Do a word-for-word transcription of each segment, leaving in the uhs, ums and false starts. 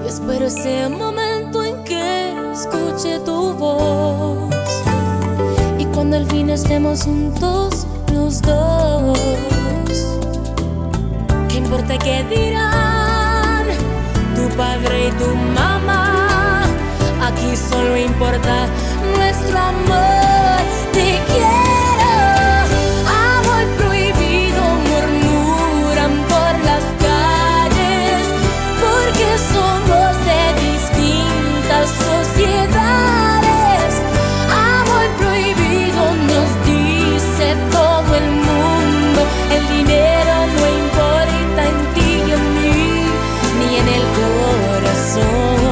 Espero ese momento en que escuche tu voz y cuando al fin estemos juntos los dos. ¿Qué importa qué dirán tu padre y tu mamá? Aquí solo importa nuestro amor. Te quiero, amor prohibido, murmuran por las calles, porque somos de distintas sociedades. Amor prohibido nos dice todo el mundo. El dinero no importa en ti y en mí, ni en el corazón.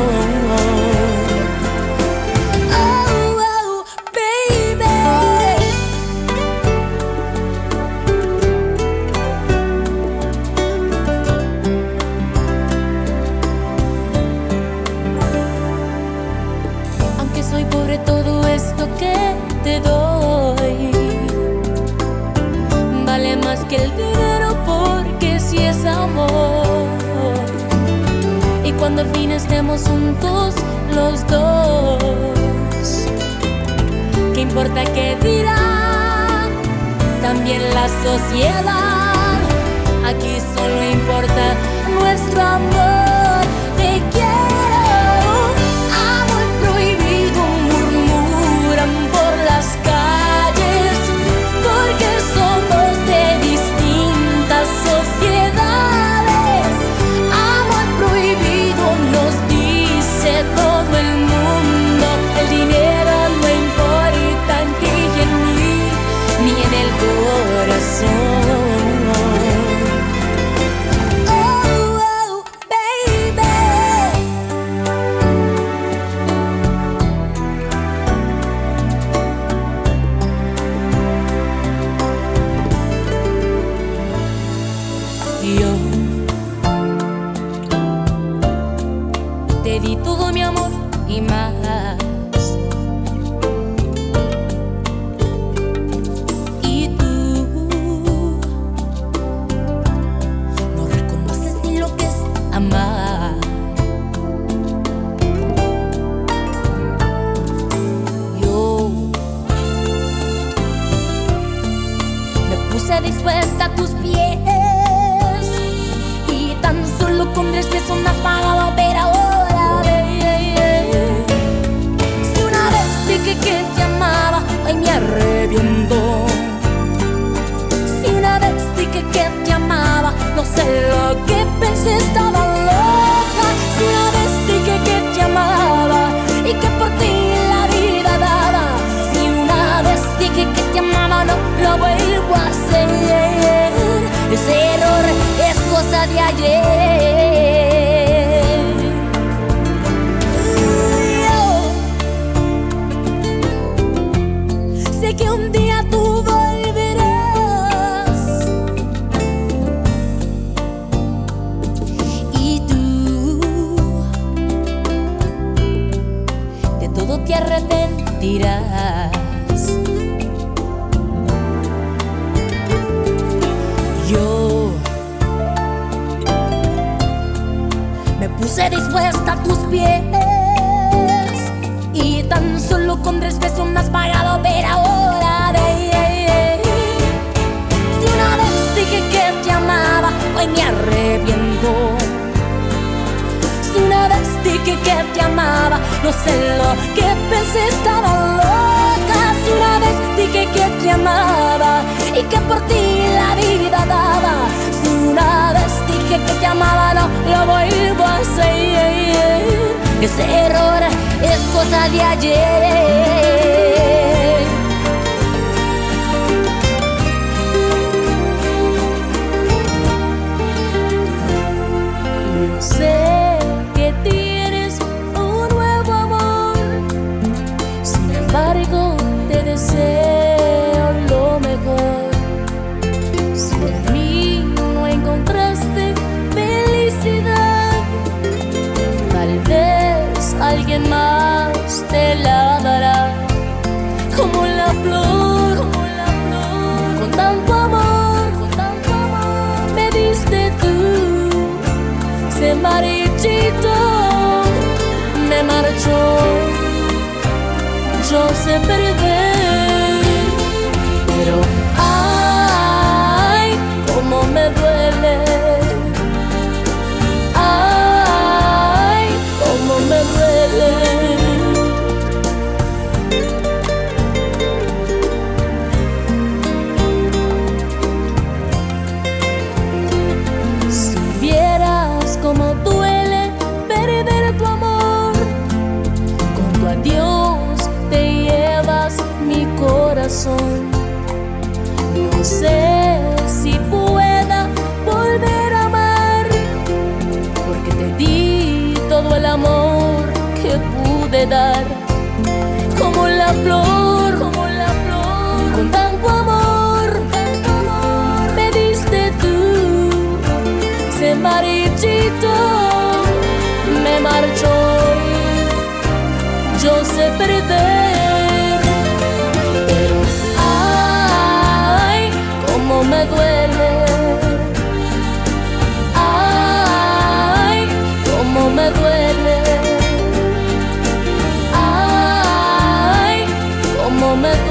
Soy pobre, todo esto que te doy vale más que el dinero, porque si es amor. Y cuando al fin estemos juntos los dos, ¿qué importa qué dirá también la sociedad? Aquí solo importa nuestro amor. Te quiero, yo te di todo mi amor y más. Y tú no reconoces ni lo que es amar. Yo me puse dispuesta a tus pies, tan solo con tres besos me has pagado, pero ahora hey, hey, hey. Si una vez dije que te amaba, hoy me arrepiento. Si una vez dije que te amaba, no sé lo que pensé, estaba loca. Si una vez dije que te amaba y que por ti la vida daba. Si una vez dije que te amaba, no lo vuelvo a hacer. Ese error es cosa de ayer. Yo sé que un día tú volverás y tú de todo te arrepentirás. Yo me puse dispuesta a tus pies y tan solo con tres besos me has pagado, pero ahora hey, hey, hey. Si una vez dije que te amaba, hoy me arrepiento. Si una vez dije que te amaba, no sé lo que pensé, estaba loca. Si una vez dije que te amaba y que por ti la vida daba. Si una vez dije que te amaba, no lo vuelvo a hacer. Ese error es cosa de ayer. Yo sé que tienes un nuevo amor, sin embargo te deseo lo mejor. Si en mí no encontraste felicidad, tal vez alguien más te la dará. Como la flor, como la flor, con tanto amor, con tanto amor me diste tú, se marchitó. yo sé perder, pero ay, cómo me duele, ay, cómo me duele. Si vieras cómo duele perder tu amor, con tu adiós te llevas mi corazón. No sé si pueda volver a amar, porque te di todo el amor que pude dar, como la flor, como la flor, con tanto amor, tanto amor me diste tú. Se marchito, me marchó y yo sé perder, pero ay, cómo me duele, ay, cómo me duele, ay, cómo me duele.